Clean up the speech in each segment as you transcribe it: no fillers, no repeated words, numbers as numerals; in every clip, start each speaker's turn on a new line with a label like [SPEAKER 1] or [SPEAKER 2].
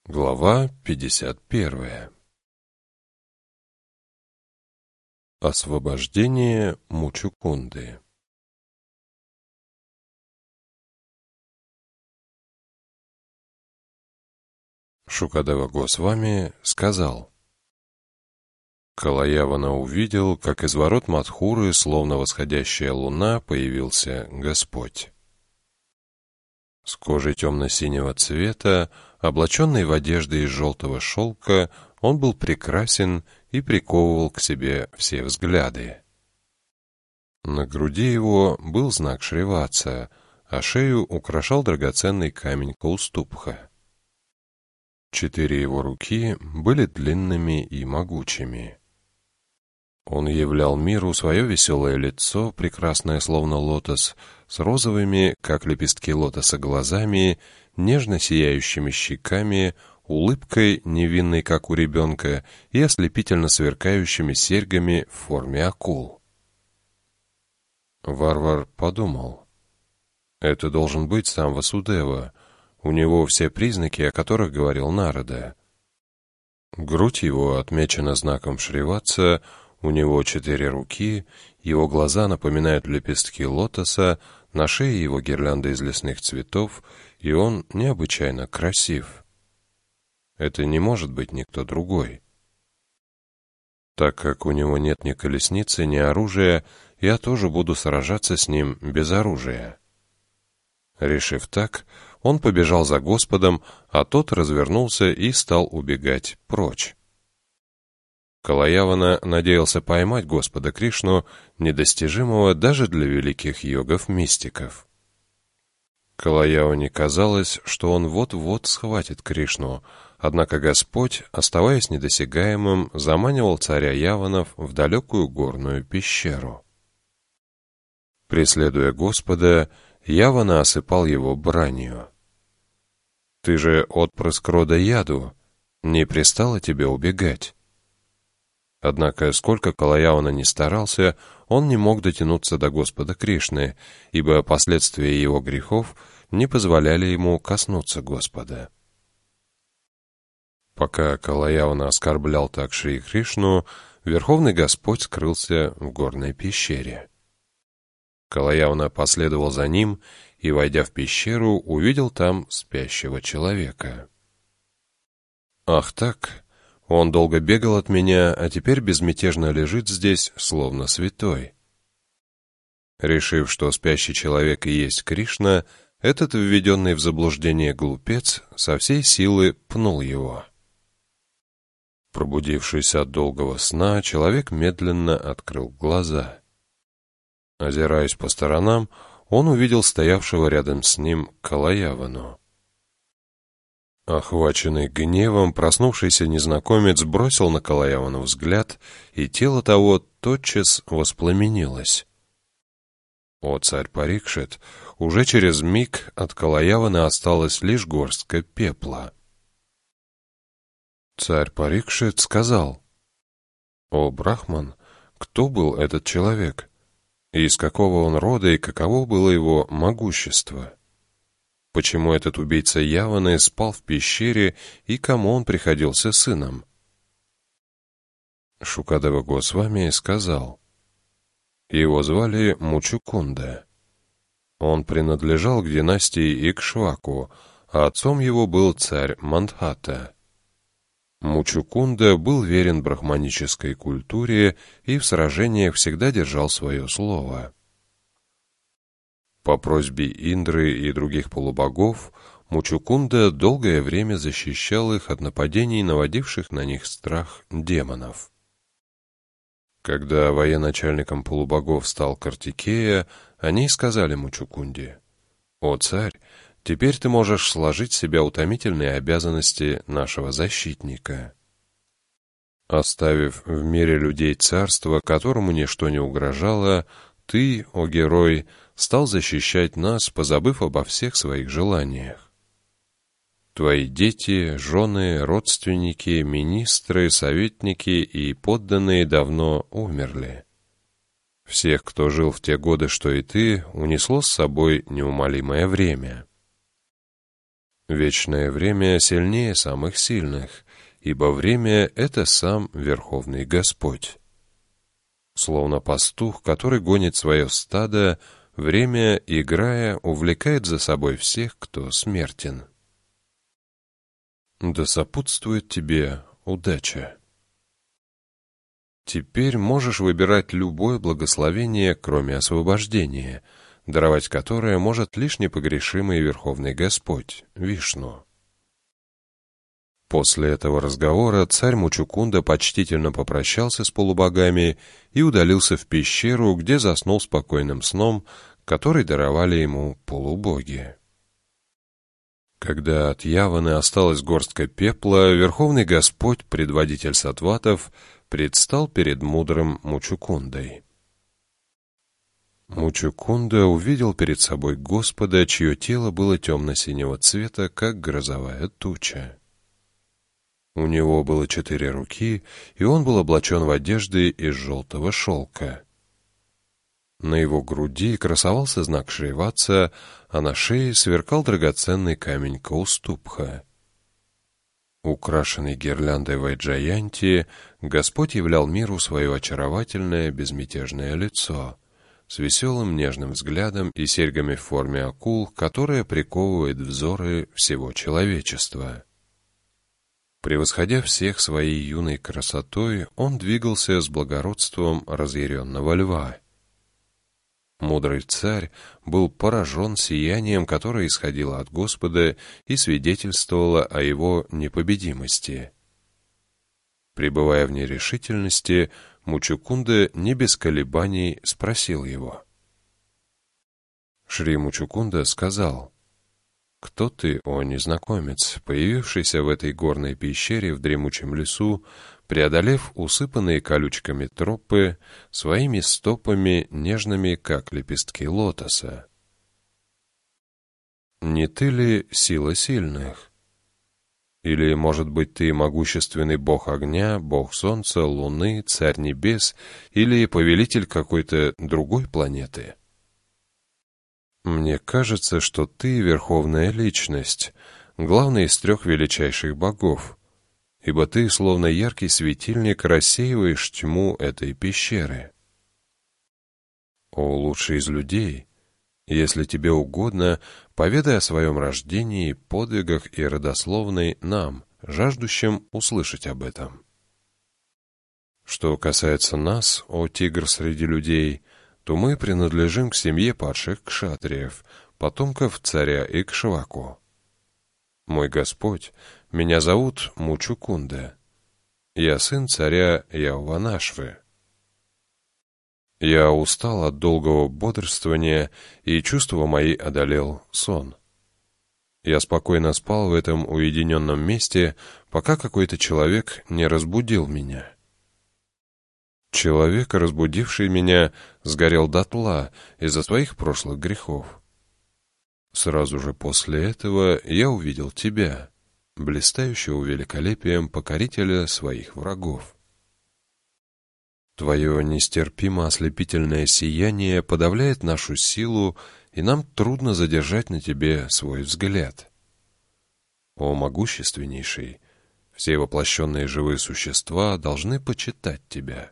[SPEAKER 1] Глава 51. Освобождение Мучукунды. Шукадева Госвами сказал: Калаявана увидел, как из ворот Мадхуры, словно восходящая луна, появился Господь. С кожей темно-синего цвета, облаченный в одежды из желтого шелка, он был прекрасен и приковывал к себе все взгляды. На груди его был знак Шриватса, а шею украшал драгоценный камень Каустубха. 4 его руки были длинными и могучими. Он являл миру свое веселое лицо, прекрасное словно лотос, с розовыми, как лепестки лотоса, глазами, нежно сияющими щеками, улыбкой, невинной, как у ребенка, и ослепительно сверкающими серьгами в форме акул. Варвар подумал: это должен быть сам Васудева, у него все признаки, о которых говорил Нарада. Грудь его отмечена знаком Шриватса, у него 4 руки, его глаза напоминают лепестки лотоса, на шее его гирлянда из лесных цветов, и он необычайно красив. Это не может быть никто другой. Так как у него нет ни колесницы, ни оружия, я тоже буду сражаться с ним без оружия. Решив так, он побежал за Господом, а тот развернулся и стал убегать прочь. Калаявана надеялся поймать Господа Кришну, недостижимого даже для великих йогов-мистиков. Калаяване казалось, что он вот-вот схватит Кришну, однако Господь, оставаясь недосягаемым, заманивал царя Яванов в далекую горную пещеру. Преследуя Господа, Явана осыпал его бранью. «Ты же отпрыск рода Яду, не пристало тебе убегать?» Однако, сколько Калаявана ни старался, он не мог дотянуться до Господа Кришны, ибо последствия его грехов не позволяли ему коснуться Господа. Пока Калаявана оскорблял так Шри Кришну, Верховный Господь скрылся в горной пещере. Калаявана последовал за ним и, войдя в пещеру, увидел там спящего человека. «Ах так! Он долго бегал от меня, а теперь безмятежно лежит здесь, словно святой». Решив, что спящий человек и есть Кришна, этот введенный в заблуждение глупец со всей силы пнул его. Пробудившись от долгого сна, человек медленно открыл глаза. Озираясь по сторонам, он увидел стоявшего рядом с ним Калаявану. Охваченный гневом, проснувшийся незнакомец бросил на Калаявану взгляд, и тело того тотчас воспламенилось. О царь Парикшит, уже через миг от Калаявана осталась лишь горстка пепла. Царь Парикшит сказал: «О Брахман, кто был этот человек? Из какого он рода и каково было его могущество? Почему этот убийца Яваны спал в пещере и кому он приходился сыном?» Шукадева Госвами сказал: его звали Мучукунда. Он принадлежал к династии Икшваку, а отцом его был царь Мандхата. Мучукунда был верен брахманической культуре и в сражениях всегда держал свое слово. По просьбе Индры и других полубогов, Мучукунда долгое время защищал их от нападений, наводивших на них страх демонов. Когда военачальником полубогов стал Картикея, они сказали Мучукунде: «О царь, теперь ты можешь сложить с себя утомительные обязанности нашего защитника». Оставив в мире людей царство, которому ничто не угрожало, ты, о герой, стал защищать нас, позабыв обо всех своих желаниях. Твои дети, жены, родственники, министры, советники и подданные давно умерли. Всех, кто жил в те годы, что и ты, унесло с собой неумолимое время. Вечное время сильнее самых сильных, ибо время — это сам Верховный Господь. Словно пастух, который гонит свое стадо, время, играя, увлекает за собой всех, кто смертен. Да сопутствует тебе удача. Теперь можешь выбирать любое благословение, кроме освобождения, даровать которое может лишь непогрешимый Верховный Господь, Вишну. После этого разговора царь Мучукунда почтительно попрощался с полубогами и удалился в пещеру, где заснул спокойным сном, который даровали ему полубоги. Когда от Яваны осталась горстка пепла, Верховный Господь, предводитель саттватов, предстал перед мудрым Мучукундой. Мучукунда увидел перед собой Господа, чье тело было темно-синего цвета, как грозовая туча. У него было 4 руки, и он был облачен в одежды из желтого шелка. На его груди красовался знак Шриватса, а на шее сверкал драгоценный камень Каустубха. Украшенный гирляндой Вайджаянти, Господь являл миру свое очаровательное безмятежное лицо, с веселым нежным взглядом и серьгами в форме акул, которая приковывает взоры всего человечества. Превосходя всех своей юной красотой, он двигался с благородством разъяренного льва. Мудрый царь был поражен сиянием, которое исходило от Господа и свидетельствовало о его непобедимости. Пребывая в нерешительности, Мучукунда не без колебаний спросил его. Шри Мучукунда сказал: «Кто ты, о незнакомец, появившийся в этой горной пещере в дремучем лесу, преодолев усыпанные колючками тропы своими стопами, нежными, как лепестки лотоса? Не ты ли сила сильных? Или, может быть, ты могущественный бог огня, бог солнца, луны, царь небес или повелитель какой-то другой планеты? Мне кажется, что ты верховная личность, главный из 3 величайших богов, ибо ты, словно яркий светильник, рассеиваешь тьму этой пещеры. О лучший из людей, если тебе угодно, поведай о своем рождении, подвигах и родословной нам, жаждущим услышать об этом. Что касается нас, о тигр среди людей, то мы принадлежим к семье падших кшатриев, потомков царя Икшваку. Мой Господь, меня зовут Мучукунда. Я сын царя Яуванашвы. Я устал от долгого бодрствования, и чувства мои одолел сон. Я спокойно спал в этом уединенном месте, пока какой-то человек не разбудил меня. Человек, разбудивший меня, сгорел дотла из-за своих прошлых грехов. Сразу же после этого я увидел тебя, блистающего великолепием покорителя своих врагов. Твое нестерпимо ослепительное сияние подавляет нашу силу, и нам трудно задержать на тебе свой взгляд. О могущественнейший, все воплощенные живые существа должны почитать тебя.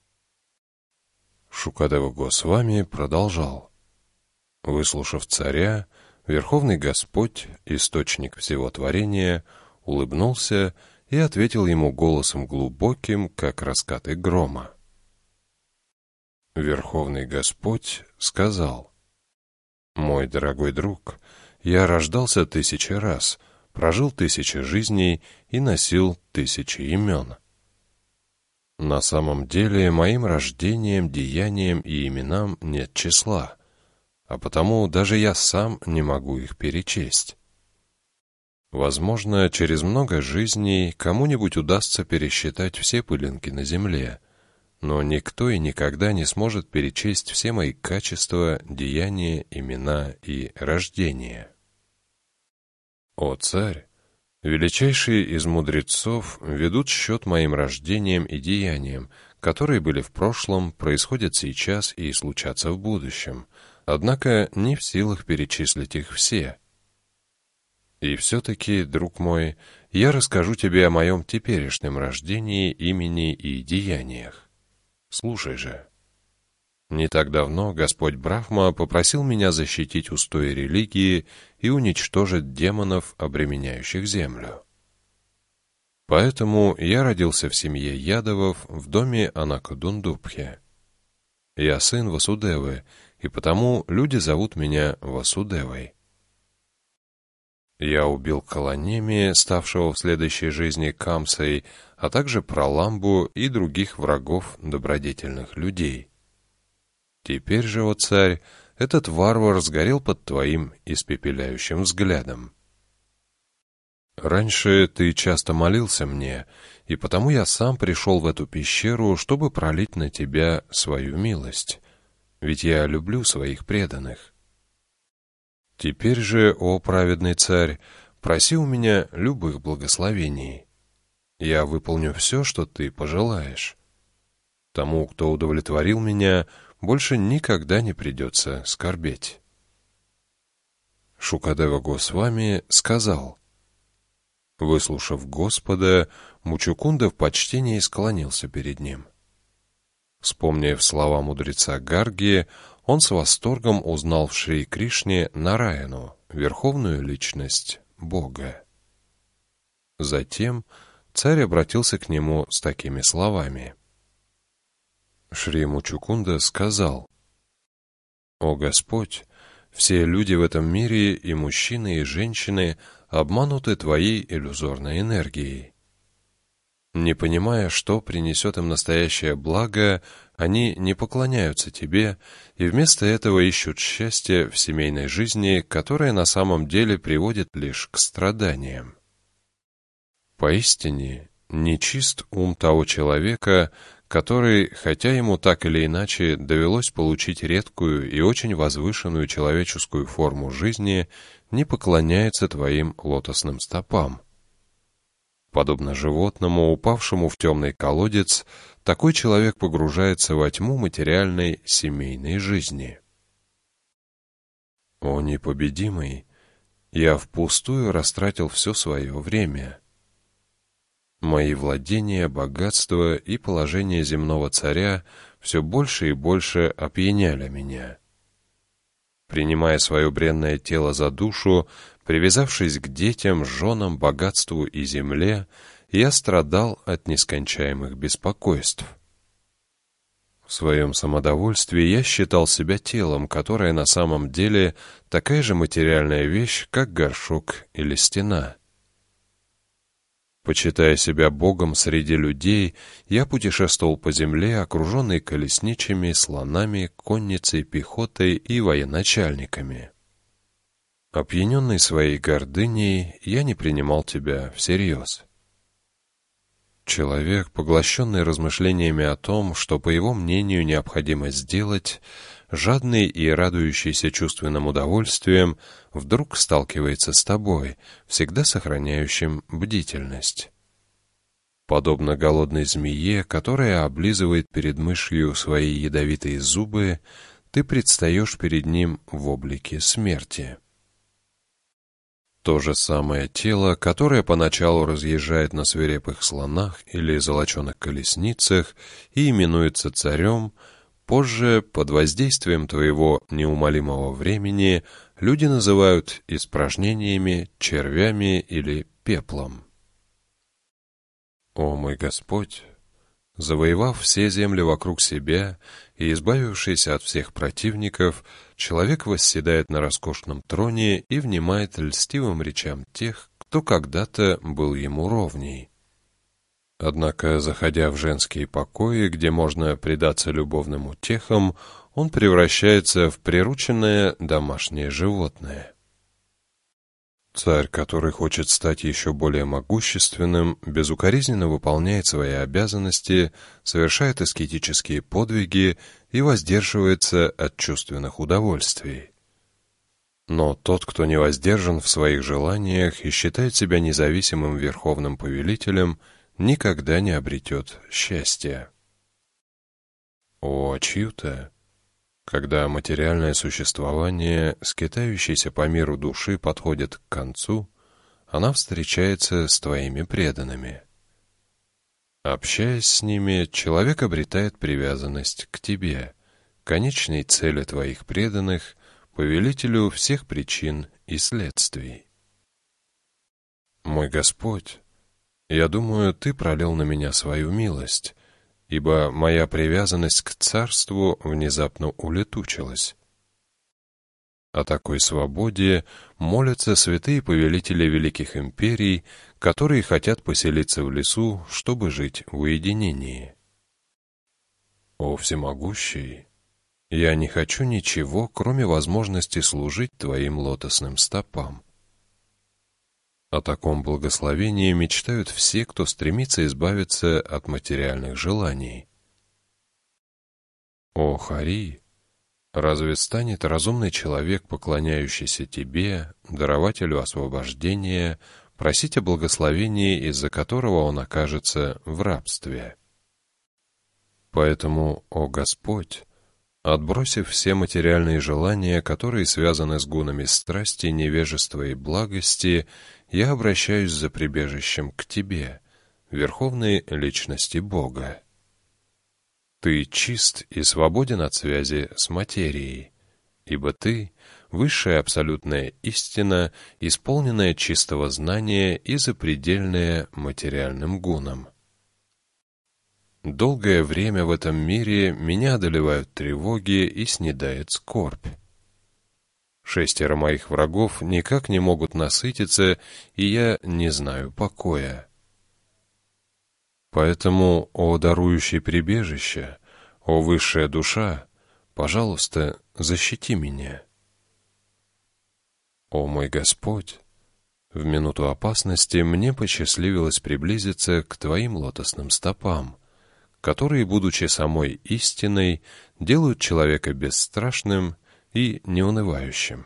[SPEAKER 1] Шукадева Госвами продолжал. Выслушав царя, Верховный Господь, источник всего творения, улыбнулся и ответил ему голосом глубоким, как раскаты грома. Верховный Господь сказал: «Мой дорогой друг, я рождался 1000 раз, прожил 1000 жизней и носил 1000 имен. На самом деле моим рождением, деяниям и именам нет числа, а потому даже я сам не могу их перечесть. Возможно, через много жизней кому-нибудь удастся пересчитать все пылинки на земле, но никто и никогда не сможет перечесть все мои качества, деяния, имена и рождения. О царь, величайшие из мудрецов ведут счет моим рождениям и деяниям, которые были в прошлом, происходят сейчас и случатся в будущем, однако не в силах перечислить их все. И все-таки, друг мой, я расскажу тебе о моем теперешнем рождении, имени и деяниях. Слушай же. Не так давно Господь Брахма попросил меня защитить устои религии и уничтожить демонов, обременяющих землю. Поэтому я родился в семье Ядовов в доме Анакадундубхи. Я сын Васудевы, и потому люди зовут меня Васудевой. Я убил Каланеми, ставшего в следующей жизни Камсой, а также Праламбу и других врагов добродетельных людей. Теперь же, о царь, этот варвар сгорел под твоим испепеляющим взглядом. Раньше ты часто молился мне, и потому я сам пришел в эту пещеру, чтобы пролить на тебя свою милость, ведь я люблю своих преданных. Теперь же, о праведный царь, проси у меня любых благословений. Я выполню все, что ты пожелаешь. Тому, кто удовлетворил меня, больше никогда не придется скорбеть. Шукадева Госвами сказал. Выслушав Господа, Мучукунда в почтении склонился перед ним. Вспомнив слова мудреца Гарги, он с восторгом узнал в Шри Кришне Нараяну, верховную личность Бога. Затем царь обратился к нему с такими словами. Шри Мучукунда сказал: «О Господь, все люди в этом мире, и мужчины, и женщины, обмануты твоей иллюзорной энергией. Не понимая, что принесет им настоящее благо, они не поклоняются тебе и вместо этого ищут счастье в семейной жизни, которое на самом деле приводит лишь к страданиям. Поистине, нечист ум того человека, который, хотя ему так или иначе довелось получить редкую и очень возвышенную человеческую форму жизни, не поклоняется твоим лотосным стопам. Подобно животному, упавшему в темный колодец, такой человек погружается во тьму материальной семейной жизни. О непобедимый, я впустую растратил все свое время. Мои владения, богатство и положение земного царя все больше и больше опьяняли меня. Принимая свое бренное тело за душу, привязавшись к детям, женам, богатству и земле, я страдал от нескончаемых беспокойств. В своем самодовольстве я считал себя телом, которое на самом деле такая же материальная вещь, как горшок или стена. Почитая себя Богом среди людей, я путешествовал по земле, окруженный колесничими, слонами, конницей, пехотой и военачальниками. Опьяненный своей гордыней, я не принимал тебя всерьез. Человек, поглощенный размышлениями о том, что, по его мнению, необходимо сделать, жадный и радующийся чувственным удовольствием, вдруг сталкивается с тобой, всегда сохраняющим бдительность. Подобно голодной змее, которая облизывает перед мышью свои ядовитые зубы, ты предстаешь перед ним в облике смерти. То же самое тело, которое поначалу разъезжает на свирепых слонах или золоченых колесницах и именуется царем, позже, под воздействием твоего неумолимого времени, люди называют испражнениями, червями или пеплом. О мой Господь! Завоевав все земли вокруг себя и избавившись от всех противников, человек восседает на роскошном троне и внимает льстивым речам тех, кто когда-то был ему ровней. Однако, заходя в женские покои, где можно предаться любовным утехам, он превращается в прирученное домашнее животное. Царь, который хочет стать еще более могущественным, безукоризненно выполняет свои обязанности, совершает аскетические подвиги и воздерживается от чувственных удовольствий. Но тот, кто не воздержан в своих желаниях и считает себя независимым верховным повелителем, никогда не обретет счастья. О, Ачьюта! Когда материальное существование, скитающееся по миру души, подходит к концу, она встречается с твоими преданными. Общаясь с ними, человек обретает привязанность к тебе, конечной цели твоих преданных, повелителю всех причин и следствий. Мой Господь, я думаю, Ты пролил на меня свою милость, ибо моя привязанность к царству внезапно улетучилась. О такой свободе молятся святые повелители великих империй, которые хотят поселиться в лесу, чтобы жить в уединении. О всемогущий, я не хочу ничего, кроме возможности служить Твоим лотосным стопам. О таком благословении мечтают все, кто стремится избавиться от материальных желаний. О Хари, разве станет разумный человек, поклоняющийся Тебе, дарователю освобождения, просить о благословении, из-за которого он окажется в рабстве? Поэтому, о Господь, отбросив все материальные желания, которые связаны с гунами страсти, невежества и благости, я обращаюсь за прибежищем к Тебе, Верховной Личности Бога. Ты чист и свободен от связи с материей, ибо Ты — высшая абсолютная истина, исполненная чистого знания и запредельная материальным гунам. Долгое время в этом мире меня одолевают тревоги и снедает скорбь. 6 моих врагов никак не могут насытиться, и я не знаю покоя. Поэтому, о дарующий прибежище, о высшая душа, пожалуйста, защити меня. О мой Господь, в минуту опасности мне посчастливилось приблизиться к Твоим лотосным стопам, которые, будучи самой истиной, делают человека бесстрашным и неунывающим.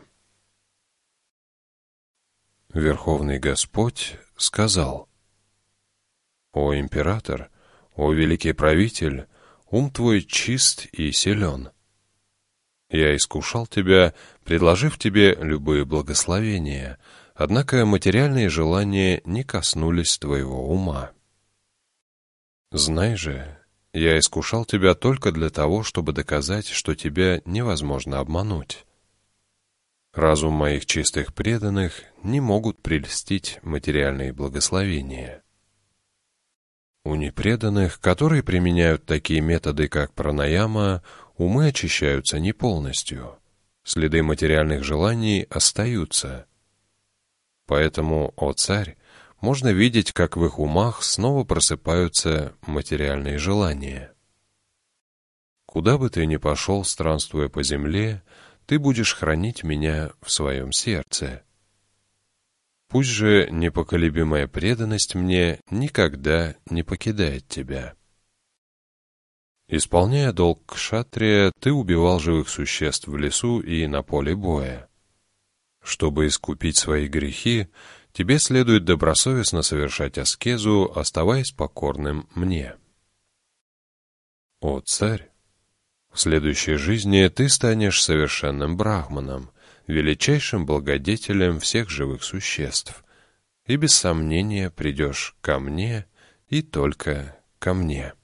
[SPEAKER 1] Верховный Господь сказал: «О император, о великий правитель, ум твой чист и силен. Я искушал тебя, предложив тебе любые благословения, однако материальные желания не коснулись твоего ума. Знай же, я искушал тебя только для того, чтобы доказать, что тебя невозможно обмануть. Разум моих чистых преданных не могут прельстить материальные благословения. У непреданных, которые применяют такие методы, как пранаяма, умы очищаются не полностью. Следы материальных желаний остаются. Поэтому, о царь, можно видеть, как в их умах снова просыпаются материальные желания. Куда бы ты ни пошел, странствуя по земле, ты будешь хранить меня в своем сердце. Пусть же непоколебимая преданность мне никогда не покидает тебя. Исполняя долг кшатрия, ты убивал живых существ в лесу и на поле боя. Чтобы искупить свои грехи, тебе следует добросовестно совершать аскезу, оставаясь покорным мне. О царь! В следующей жизни ты станешь совершенным брахманом, величайшим благодетелем всех живых существ, и без сомнения придешь ко мне и только ко мне.